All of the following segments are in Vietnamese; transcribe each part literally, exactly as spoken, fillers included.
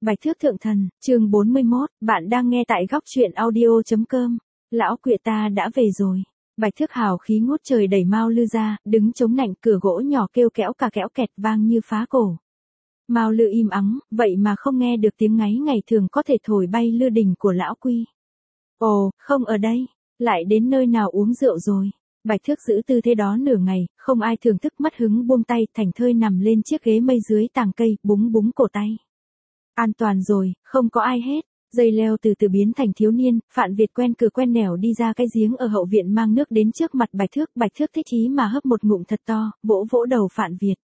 Bạch Thước Thượng Thần, chương bốn mươi mốt, bạn đang nghe tại góc truyện audio chấm com. Lão quỵa ta đã về rồi. Bạch Thước hào khí ngút trời đẩy Mao Lư ra, đứng chống nạnh cửa gỗ nhỏ kêu kéo cả kéo kẹt vang như phá cổ. Mao Lư im ắng, vậy mà không nghe được tiếng ngáy ngày thường có thể thổi bay lư đình của lão quy. Ồ, không ở đây, lại đến nơi nào uống rượu rồi. Bạch Thước giữ tư thế đó nửa ngày, không ai thưởng thức mất hứng buông tay, thành thơi nằm lên chiếc ghế mây dưới tàng cây, búng búng cổ tay. An toàn rồi, không có ai hết. Dây leo từ từ biến thành thiếu niên, Phạn Việt quen cửa quen nẻo đi ra cái giếng ở hậu viện mang nước đến trước mặt Bạch Thước. Bạch Thước thích chí mà hấp một ngụm thật to, vỗ vỗ đầu Phạn Việt.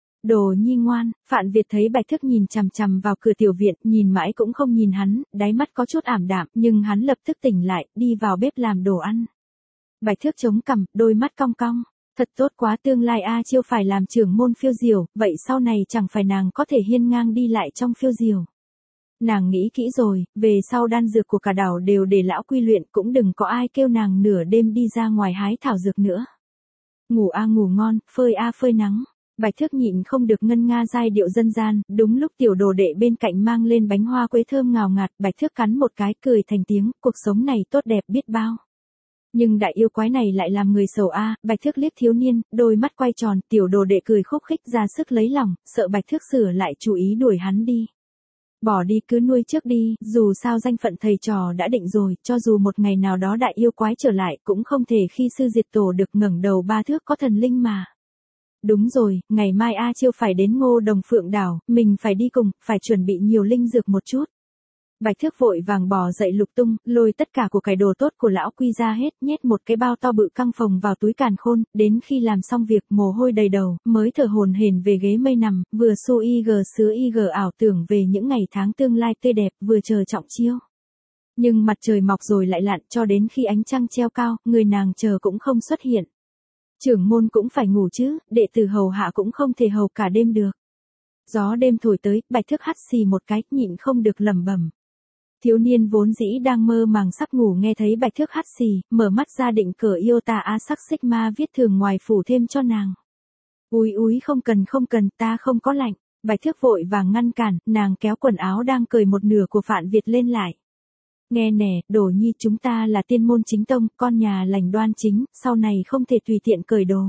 Đồ nhi ngoan. Phạn Việt thấy Bạch Thước nhìn chằm chằm vào cửa tiểu viện, nhìn mãi cũng không nhìn hắn, đáy mắt có chút ảm đạm, nhưng hắn lập tức tỉnh lại, đi vào bếp làm đồ ăn. Bạch Thước chống cằm, đôi mắt cong cong. Thật tốt quá, tương lai A Chiêu phải làm trưởng môn phiêu diều, vậy sau này chẳng phải nàng có thể hiên ngang đi lại trong phiêu diều. Nàng nghĩ kỹ rồi, về sau đan dược của cả đảo đều để lão quy luyện, cũng đừng có ai kêu nàng nửa đêm đi ra ngoài hái thảo dược nữa. Ngủ a ngủ ngon, phơi a phơi nắng. Bạch Thước nhịn không được ngân nga giai điệu dân gian, đúng lúc tiểu đồ đệ bên cạnh mang lên bánh hoa quế thơm ngào ngạt, Bạch Thước cắn một cái cười thành tiếng, cuộc sống này tốt đẹp biết bao. Nhưng đại yêu quái này lại làm người sầu a. Bạch Thước liếc thiếu niên, đôi mắt quay tròn, tiểu đồ đệ cười khúc khích ra sức lấy lòng, sợ Bạch Thước sửa lại chú ý đuổi hắn đi. Bỏ đi, cứ nuôi trước đi, dù sao danh phận thầy trò đã định rồi, cho dù một ngày nào đó đại yêu quái trở lại cũng không thể khi sư diệt tổ được, ngẩng đầu ba thước có thần linh mà. Đúng rồi, ngày mai A Chiêu phải đến Ngô Đồng Phượng đảo, mình phải đi cùng, phải chuẩn bị nhiều linh dược một chút. Bạch Thước vội vàng bò dậy lục tung, lôi tất cả của cải đồ tốt của lão quy ra hết, nhét một cái bao to bự căng phồng vào túi càn khôn, đến khi làm xong việc mồ hôi đầy đầu, mới thở hổn hển về ghế mây nằm, vừa su y gờ sứa y gờ ảo tưởng về những ngày tháng tương lai tươi đẹp, vừa chờ trọng chiêu. Nhưng mặt trời mọc rồi lại lặn, cho đến khi ánh trăng treo cao, người nàng chờ cũng không xuất hiện. Trưởng môn cũng phải ngủ chứ, đệ tử hầu hạ cũng không thể hầu cả đêm được. Gió đêm thổi tới, Bạch Thước hắt xì một cái, nhịn không được lẩm bẩm. Thiếu niên vốn dĩ đang mơ màng sắp ngủ nghe thấy Bạch Thước hắt xì, mở mắt ra định cởi yêu tà a sắc xích ma viết thường ngoài phủ thêm cho nàng. Úi úi không cần không cần, ta không có lạnh. Bạch Thước vội vàng ngăn cản, nàng kéo quần áo đang cởi một nửa của Phạn Việt lên lại. Nghe nè, đồ nhi, chúng ta là tiên môn chính tông, con nhà lành đoan chính, sau này không thể tùy tiện cởi đồ.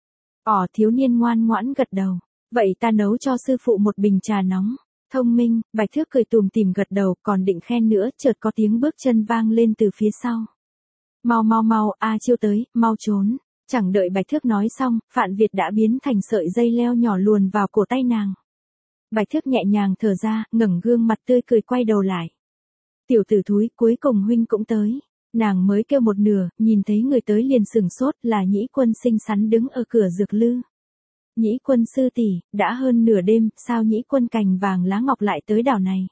Ỏ thiếu niên ngoan ngoãn gật đầu. Vậy ta nấu cho sư phụ một bình trà nóng. Thông minh. Bạch Thước cười tùm tìm gật đầu, còn định khen nữa, chợt có tiếng bước chân vang lên từ phía sau. Mau mau mau, A Chiêu tới, mau trốn. Chẳng đợi Bạch Thước nói xong, Phạn Việt đã biến thành sợi dây leo nhỏ luồn vào cổ tay nàng. Bạch Thước nhẹ nhàng thở ra, ngẩng gương mặt tươi cười quay đầu lại. Tiểu tử thúi, cuối cùng huynh cũng tới. Nàng mới kêu một nửa, nhìn thấy người tới liền sừng sốt, là Nhĩ Quân xinh xắn đứng ở cửa dược lư. Nhĩ Quân sư tỷ, đã hơn nửa đêm, sao Nhĩ Quân cành vàng lá ngọc lại tới đảo này?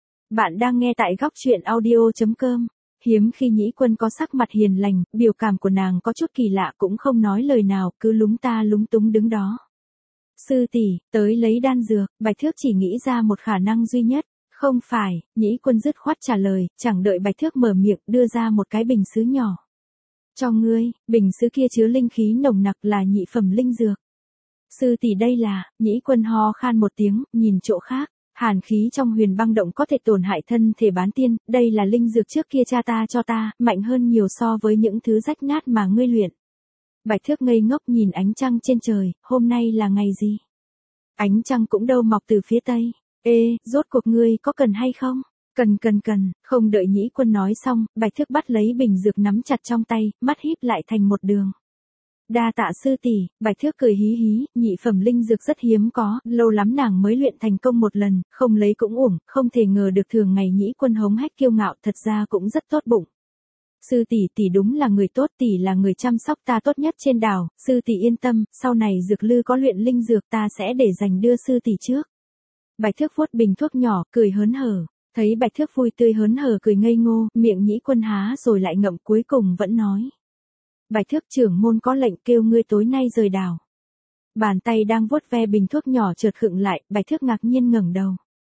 Bạn đang nghe tại góc truyện audio chấm com. Hiếm khi Nhĩ Quân có sắc mặt hiền lành, biểu cảm của nàng có chút kỳ lạ, cũng không nói lời nào, cứ lúng ta lúng túng đứng đó. Sư tỷ, tới lấy đan dược. Bạch Thước chỉ nghĩ ra một khả năng duy nhất. Không phải. Nhĩ Quân dứt khoát trả lời, chẳng đợi Bạch Thước mở miệng, đưa ra một cái bình sứ nhỏ. Cho ngươi. Bình sứ kia chứa linh khí nồng nặc, là nhị phẩm linh dược. Sư tỷ, đây là. Nhĩ Quân ho khan một tiếng, nhìn chỗ khác. Hàn khí trong huyền băng động có thể tổn hại thân thể bán tiên, đây là linh dược trước kia cha ta cho ta, mạnh hơn nhiều so với những thứ rách nát mà ngươi luyện. Bạch Thước ngây ngốc nhìn ánh trăng trên trời, hôm nay là ngày gì? Ánh trăng cũng đâu mọc từ phía tây. Ê, rốt cuộc ngươi có cần hay không? Cần cần cần. Không đợi Nhĩ Quân nói xong, Bạch Thước bắt lấy bình dược nắm chặt trong tay, mắt híp lại thành một đường. Đa tạ sư tỷ. Bạch Thước cười hí hí, nhị phẩm linh dược rất hiếm có, lâu lắm nàng mới luyện thành công một lần, không lấy cũng uổng, không thể ngờ được thường ngày Nhĩ Quân hống hách kiêu ngạo, thật ra cũng rất tốt bụng. Sư tỷ tỷ đúng là người tốt, tỷ là người chăm sóc ta tốt nhất trên đảo, sư tỷ yên tâm, sau này dược lư có luyện linh dược ta sẽ để dành đưa sư tỷ trước. Bạch Thước vuốt bình thuốc nhỏ, cười hớn hở. Thấy Bạch Thước vui tươi hớn hở cười ngây ngô, miệng Nhĩ Quân há rồi lại ngậm, cuối cùng vẫn nói. Bạch Thước, trưởng môn có lệnh kêu ngươi tối nay rời đảo. Bàn tay đang vuốt ve bình thuốc nhỏ chợt khựng lại, Bạch Thước ngạc nhiên ngẩng đầu.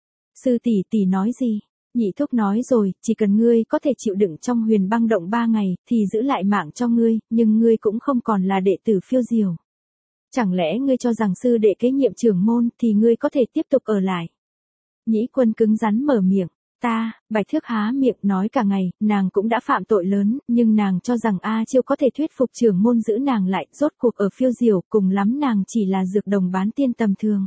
Sư tỷ tỷ nói gì? Nhị thúc nói rồi, chỉ cần ngươi có thể chịu đựng trong huyền băng động ba ngày, thì giữ lại mạng cho ngươi, nhưng ngươi cũng không còn là đệ tử phiêu diều. Chẳng lẽ ngươi cho rằng sư đệ kế nhiệm trưởng môn thì ngươi có thể tiếp tục ở lại? Nhĩ Quân cứng rắn mở miệng. Ta, Bạch Thước há miệng nói cả ngày, nàng cũng đã phạm tội lớn, nhưng nàng cho rằng A Chiêu có thể thuyết phục trưởng môn giữ nàng lại, rốt cuộc ở phiêu diều, cùng lắm nàng chỉ là dược đồng bán tiên tầm thường.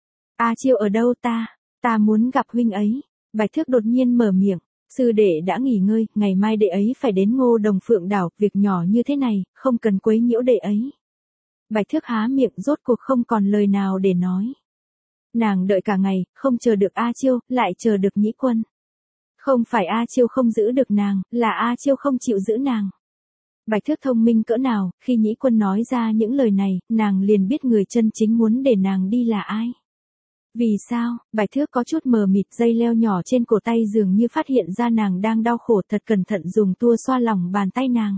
A Chiêu ở đâu ta? Ta muốn gặp huynh ấy. Bạch Thước đột nhiên mở miệng. Sư đệ đã nghỉ ngơi, ngày mai đệ ấy phải đến Ngô Đồng Phượng đảo, việc nhỏ như thế này, không cần quấy nhiễu đệ ấy. Bạch Thước há miệng rốt cuộc không còn lời nào để nói. Nàng đợi cả ngày, không chờ được A Chiêu, lại chờ được Nhĩ Quân. Không phải A Chiêu không giữ được nàng, là A Chiêu không chịu giữ nàng. Bạch Thước thông minh cỡ nào, khi Nhĩ Quân nói ra những lời này, nàng liền biết người chân chính muốn để nàng đi là ai. Vì sao? Bạch Thước có chút mờ mịt, dây leo nhỏ trên cổ tay dường như phát hiện ra nàng đang đau khổ, thật cẩn thận dùng tua xoa lòng bàn tay nàng.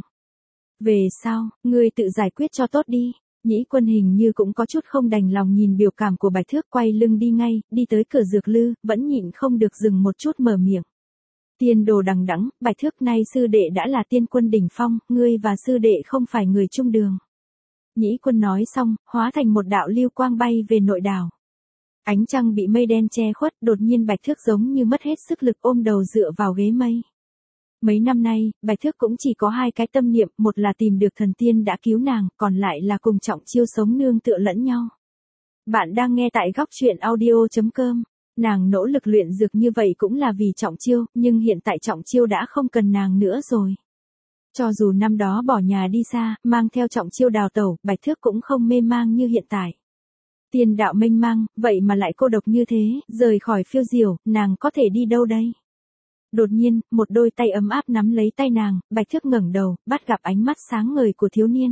Về sau, ngươi tự giải quyết cho tốt đi. Nhĩ Quân hình như cũng có chút không đành lòng nhìn biểu cảm của Bạch Thước, quay lưng đi ngay, đi tới cửa dược lư, vẫn nhịn không được dừng một chút mở miệng. Tiên đồ đằng đẵng, Bạch Thước, nay sư đệ đã là tiên quân đỉnh phong, ngươi và sư đệ không phải người chung đường. Nhĩ Quân nói xong, hóa thành một đạo lưu quang bay về nội đảo. Ánh trăng bị mây đen che khuất, đột nhiên Bạch Thước giống như mất hết sức lực ôm đầu dựa vào ghế mây. Mấy năm nay, Bạch Thước cũng chỉ có hai cái tâm niệm, một là tìm được thần tiên đã cứu nàng, còn lại là cùng Trọng Chiêu sống nương tựa lẫn nhau. Bạn đang nghe tại góc truyện audio chấm com. Nàng nỗ lực luyện dược như vậy cũng là vì Trọng Chiêu, nhưng hiện tại Trọng Chiêu đã không cần nàng nữa rồi. Cho dù năm đó bỏ nhà đi xa, mang theo Trọng Chiêu đào tẩu, Bạch Thước cũng không mê mang như hiện tại. Tiên đạo mênh mang, vậy mà lại cô độc như thế, rời khỏi phiêu diều, nàng có thể đi đâu đây? Đột nhiên, một đôi tay ấm áp nắm lấy tay nàng, Bạch Thước ngẩng đầu, bắt gặp ánh mắt sáng ngời của thiếu niên.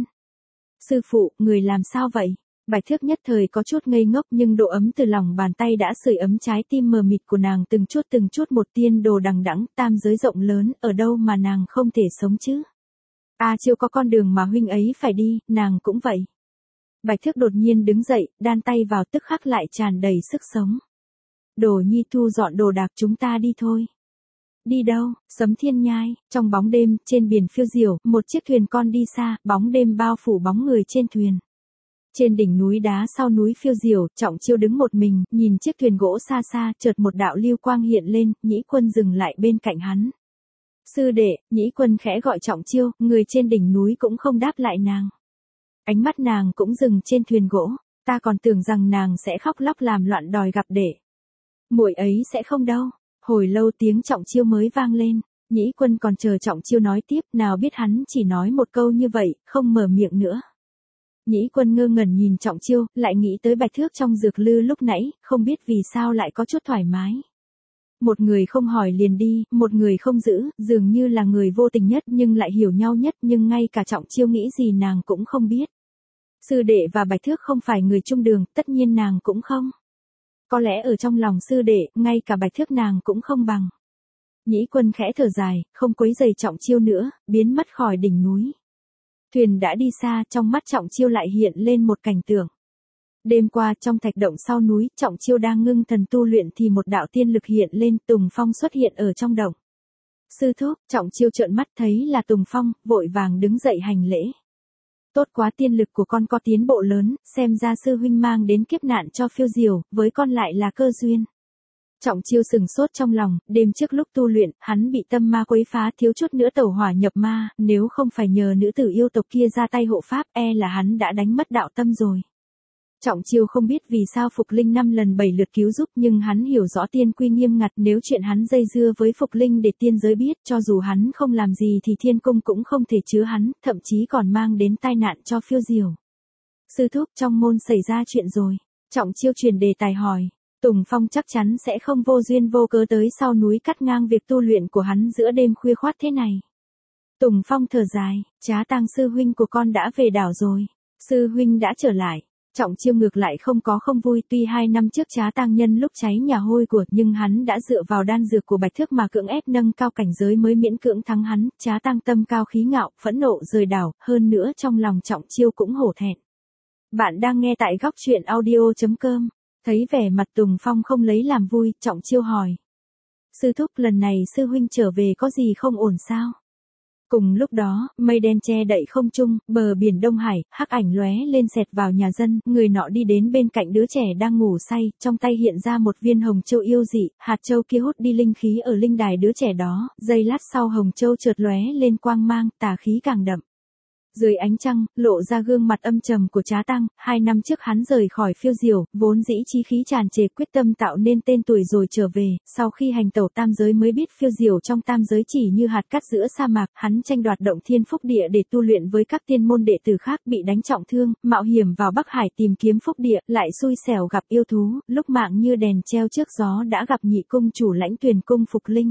Sư phụ, người làm sao vậy? Bạch Thước nhất thời có chút ngây ngốc, nhưng độ ấm từ lòng bàn tay đã sưởi ấm trái tim mờ mịt của nàng từng chút từng chút. Một tiên đồ đằng đẵng, tam giới rộng lớn, ở đâu mà nàng không thể sống chứ? A Chiêu có con đường mà huynh ấy phải đi, nàng cũng vậy. Bạch Thước đột nhiên đứng dậy, đan tay vào, tức khắc lại tràn đầy sức sống. Đồ nhi thu dọn đồ đạc, chúng ta đi thôi. Đi đâu? Sấm Thiên Nhai. Trong bóng đêm, trên biển phiêu diều, một chiếc thuyền con đi xa, bóng đêm bao phủ bóng người trên thuyền. Trên đỉnh núi đá sau núi phiêu diều, Trọng Chiêu đứng một mình, nhìn chiếc thuyền gỗ xa xa, chợt một đạo lưu quang hiện lên, Nhĩ Quân dừng lại bên cạnh hắn. Sư đệ, Nhĩ Quân khẽ gọi Trọng Chiêu, người trên đỉnh núi cũng không đáp lại nàng. Ánh mắt nàng cũng dừng trên thuyền gỗ, ta còn tưởng rằng nàng sẽ khóc lóc làm loạn đòi gặp đệ. Muội ấy sẽ không đâu. Hồi lâu tiếng Trọng Chiêu mới vang lên, Nhĩ Quân còn chờ Trọng Chiêu nói tiếp, nào biết hắn chỉ nói một câu như vậy, không mở miệng nữa. Nhĩ Quân ngơ ngẩn nhìn Trọng Chiêu, lại nghĩ tới Bạch Thước trong dược lư lúc nãy, không biết vì sao lại có chút thoải mái. Một người không hỏi liền đi, một người không giữ, dường như là người vô tình nhất nhưng lại hiểu nhau nhất, nhưng ngay cả Trọng Chiêu nghĩ gì nàng cũng không biết. Sư đệ và Bạch Thước không phải người chung đường, tất nhiên nàng cũng không. Có lẽ ở trong lòng sư đệ, ngay cả Bạch Thước nàng cũng không bằng. Nhĩ Quân khẽ thở dài, không quấy giày Trọng Chiêu nữa, biến mất khỏi đỉnh núi. Thuyền đã đi xa, trong mắt Trọng Chiêu lại hiện lên một cảnh tượng. Đêm qua trong thạch động sau núi, Trọng Chiêu đang ngưng thần tu luyện thì một đạo tiên lực hiện lên, Tùng Phong xuất hiện ở trong động. Sư thúc, Trọng Chiêu trợn mắt thấy là Tùng Phong, vội vàng đứng dậy hành lễ. Tốt quá, tiên lực của con có tiến bộ lớn, xem ra sư huynh mang đến kiếp nạn cho phiêu diều, với con lại là cơ duyên. Trọng Chiêu sừng sốt trong lòng, đêm trước lúc tu luyện, hắn bị tâm ma quấy phá, thiếu chút nữa tẩu hỏa nhập ma, nếu không phải nhờ nữ tử yêu tộc kia ra tay hộ pháp, e là hắn đã đánh mất đạo tâm rồi. Trọng Chiêu không biết vì sao Phục Linh năm lần bảy lượt cứu giúp, nhưng hắn hiểu rõ tiên quy nghiêm ngặt, nếu chuyện hắn dây dưa với Phục Linh để tiên giới biết, cho dù hắn không làm gì thì thiên cung cũng không thể chứa hắn, thậm chí còn mang đến tai nạn cho phiêu diều. Sư thúc, trong môn xảy ra chuyện rồi. Trọng Chiêu truyền đề tài hỏi. Tùng Phong chắc chắn sẽ không vô duyên vô cớ tới sau núi cắt ngang việc tu luyện của hắn giữa đêm khuya khoát thế này. Tùng Phong thở dài, Trá Tang sư huynh của con đã về đảo rồi. Sư huynh đã trở lại. Trọng Chiêu ngược lại không có không vui, tuy hai năm trước Trá Tang nhân lúc cháy nhà hôi của, nhưng hắn đã dựa vào đan dược của Bạch Thước mà cưỡng ép nâng cao cảnh giới mới miễn cưỡng thắng hắn. Trá Tang tâm cao khí ngạo, phẫn nộ rời đảo, hơn nữa trong lòng Trọng Chiêu cũng hổ thẹn. Bạn đang nghe tại góc truyện audio chấm com. Thấy vẻ mặt Tùng Phong không lấy làm vui, Trọng Chiêu hỏi. Sư thúc, lần này sư huynh trở về có gì không ổn sao? Cùng lúc đó, mây đen che đậy không trung, bờ biển Đông Hải, hắc ảnh lóe lên xẹt vào nhà dân, người nọ đi đến bên cạnh đứa trẻ đang ngủ say, trong tay hiện ra một viên hồng châu yêu dị, hạt châu kia hút đi linh khí ở linh đài đứa trẻ đó, giây lát sau hồng châu chợt lóe lên quang mang, tà khí càng đậm. Dưới ánh trăng, lộ ra gương mặt âm trầm của Trá Tăng, hai năm trước hắn rời khỏi Phiêu Diều, vốn dĩ chí khí tràn trề quyết tâm tạo nên tên tuổi rồi trở về, sau khi hành tẩu tam giới mới biết Phiêu Diều trong tam giới chỉ như hạt cát giữa sa mạc, hắn tranh đoạt động thiên phúc địa để tu luyện với các tiên môn đệ tử khác bị đánh trọng thương, mạo hiểm vào Bắc Hải tìm kiếm phúc địa, lại xui xẻo gặp yêu thú, lúc mạng như đèn treo trước gió đã gặp nhị cung chủ Lãnh Tuyền cung Phục Linh.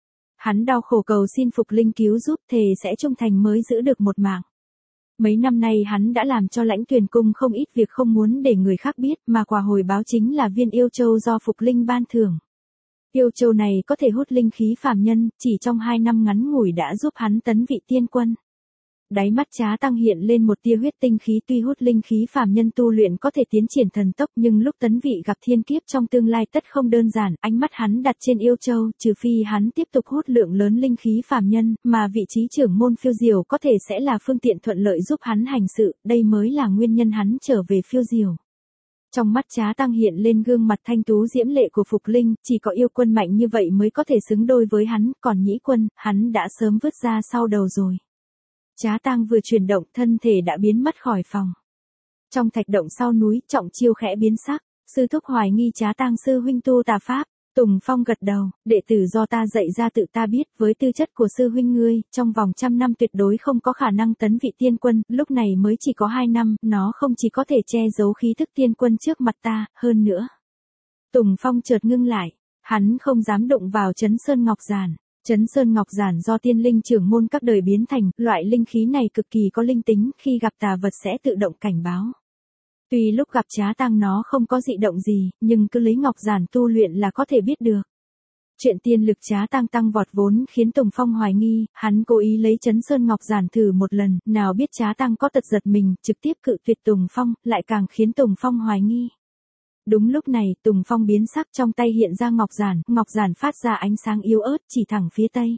Hắn đau khổ cầu xin Phục Linh cứu giúp, thề sẽ trung thành mới giữ được một mạng. Mấy năm nay hắn đã làm cho Lãnh Tuyền cung không ít việc không muốn để người khác biết, mà quà hồi báo chính là viên yêu châu do Phục Linh ban thưởng. Yêu châu này có thể hút linh khí phàm nhân, chỉ trong hai năm ngắn ngủi đã giúp hắn tấn vị tiên quân. Đáy mắt Trá Tăng hiện lên một tia huyết tinh khí, tuy hút linh khí phàm nhân tu luyện có thể tiến triển thần tốc, nhưng lúc tấn vị gặp thiên kiếp trong tương lai tất không đơn giản, ánh mắt hắn đặt trên yêu châu, trừ phi hắn tiếp tục hút lượng lớn linh khí phàm nhân, mà vị trí trưởng môn Phiêu Diều có thể sẽ là phương tiện thuận lợi giúp hắn hành sự, đây mới là nguyên nhân hắn trở về Phiêu Diều. Trong mắt Trá Tăng hiện lên gương mặt thanh tú diễm lệ của Phục Linh, chỉ có yêu quân mạnh như vậy mới có thể xứng đôi với hắn, còn nhĩ quân, hắn đã sớm vứt ra sau đầu rồi. Trá Tăng vừa chuyển động, thân thể đã biến mất khỏi phòng. Trong thạch động sau núi, Trọng Chiêu khẽ biến sắc, sư thúc hoài nghi Trá Tăng sư huynh tu tà pháp. Tùng Phong gật đầu, đệ tử do ta dạy ra tự ta biết, với tư chất của sư huynh ngươi, trong vòng trăm năm tuyệt đối không có khả năng tấn vị tiên quân, lúc này mới chỉ có hai năm, nó không chỉ có thể che giấu khí thức tiên quân trước mặt ta, hơn nữa. Tùng Phong chợt ngưng lại, hắn không dám đụng vào Trấn Sơn Ngọc Giản. Trấn Sơn Ngọc Giản do tiên linh trưởng môn các đời biến thành, loại linh khí này cực kỳ có linh tính, khi gặp tà vật sẽ tự động cảnh báo. Tuy lúc gặp Trá Tăng nó không có dị động gì, nhưng cứ lấy Ngọc Giản tu luyện là có thể biết được. Chuyện tiên lực Trá Tăng tăng vọt vốn khiến Tùng Phong hoài nghi, hắn cố ý lấy Trấn Sơn Ngọc Giản thử một lần, nào biết Trá Tăng có tật giật mình, trực tiếp cự tuyệt Tùng Phong, lại càng khiến Tùng Phong hoài nghi. Đúng lúc này, Tùng Phong biến sắc, trong tay hiện ra Ngọc Giản, Ngọc Giản phát ra ánh sáng yếu ớt chỉ thẳng phía tây.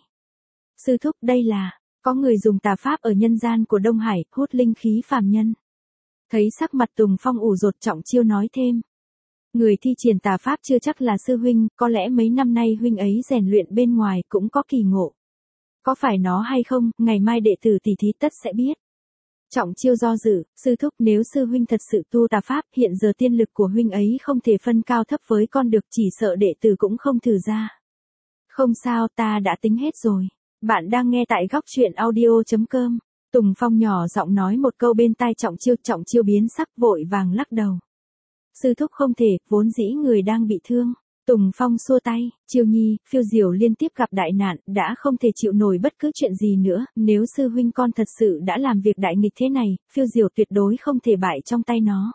Sư thúc, đây là, có người dùng tà pháp ở nhân gian của Đông Hải, hút linh khí phàm nhân. Thấy sắc mặt Tùng Phong ủ rột, Trọng Chiêu nói thêm. Người thi triển tà pháp chưa chắc là sư huynh, có lẽ mấy năm nay huynh ấy rèn luyện bên ngoài cũng có kỳ ngộ. Có phải nó hay không, ngày mai đệ tử tỷ thí tất sẽ biết. Trọng Chiêu do dự, sư thúc, nếu sư huynh thật sự tu tà pháp, hiện giờ tiên lực của huynh ấy không thể phân cao thấp với con được, chỉ sợ đệ tử cũng không thử ra. Không sao, ta đã tính hết rồi. Bạn đang nghe tại góc truyện audio chấm com. Tùng Phong nhỏ giọng nói một câu bên tai Trọng Chiêu, Trọng Chiêu biến sắc vội vàng lắc đầu. Sư thúc không thể, vốn dĩ người đang bị thương. Tùng Phong xua tay, Chiêu nhi, Phiêu Diều liên tiếp gặp đại nạn, đã không thể chịu nổi bất cứ chuyện gì nữa, nếu sư huynh con thật sự đã làm việc đại nghịch thế này, Phiêu Diều tuyệt đối không thể bại trong tay nó.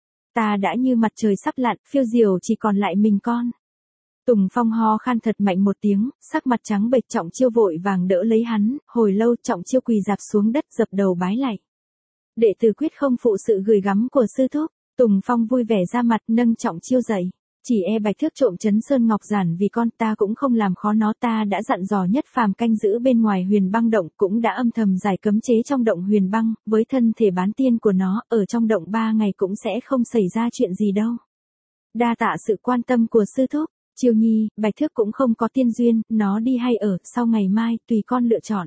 Ta đã như mặt trời sắp lặn, Phiêu Diều chỉ còn lại mình con. Tùng Phong ho khan thật mạnh một tiếng, sắc mặt trắng bệch, Trọng Chiêu vội vàng đỡ lấy hắn, hồi lâu Trọng Chiêu quỳ dạp xuống đất dập đầu bái lạy. Đệ tử quyết không phụ sự gửi gắm của sư thúc. Tùng Phong vui vẻ ra mặt, nâng Trọng Chiêu dậy. Chỉ e Bạch Thước trộm Trấn Sơn Ngọc Giản vì con, ta cũng không làm khó nó, ta đã dặn dò Nhất Phàm canh giữ bên ngoài Huyền Băng động, cũng đã âm thầm giải cấm chế trong động Huyền Băng, với thân thể bán tiên của nó, ở trong động ba ngày cũng sẽ không xảy ra chuyện gì đâu. Đa tạ sự quan tâm của sư thúc. Chiêu nhi, Bạch Thước cũng không có tiên duyên, nó đi hay ở, sau ngày mai, tùy con lựa chọn.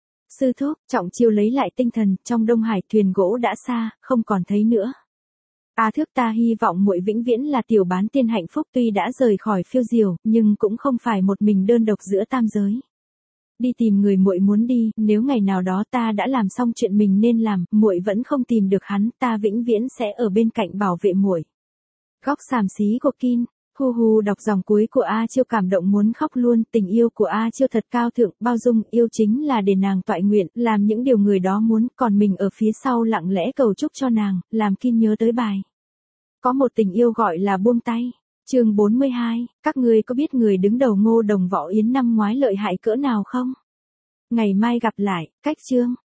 Sư thúc, Trọng Chiêu lấy lại tinh thần, trong Đông Hải thuyền gỗ đã xa, không còn thấy nữa. A Thước, ta hy vọng muội vĩnh viễn là tiểu bán tiên hạnh phúc, tuy đã rời khỏi Phiêu Diều, nhưng cũng không phải một mình đơn độc giữa tam giới. Đi tìm người muội muốn đi, nếu ngày nào đó ta đã làm xong chuyện mình nên làm, muội vẫn không tìm được hắn, ta vĩnh viễn sẽ ở bên cạnh bảo vệ muội. Góc xàm xí của Kin. Hu hu, đọc dòng cuối của A Chiêu cảm động muốn khóc luôn, tình yêu của A Chiêu thật cao thượng, bao dung, yêu chính là để nàng toại nguyện, làm những điều người đó muốn, còn mình ở phía sau lặng lẽ cầu chúc cho nàng, làm Kin nhớ tới bài. Có một tình yêu gọi là buông tay. Chương bốn mươi hai, các ngươi có biết người đứng đầu Ngô Đồng Võ Yến năm ngoái lợi hại cỡ nào không? Ngày mai gặp lại, cách chương.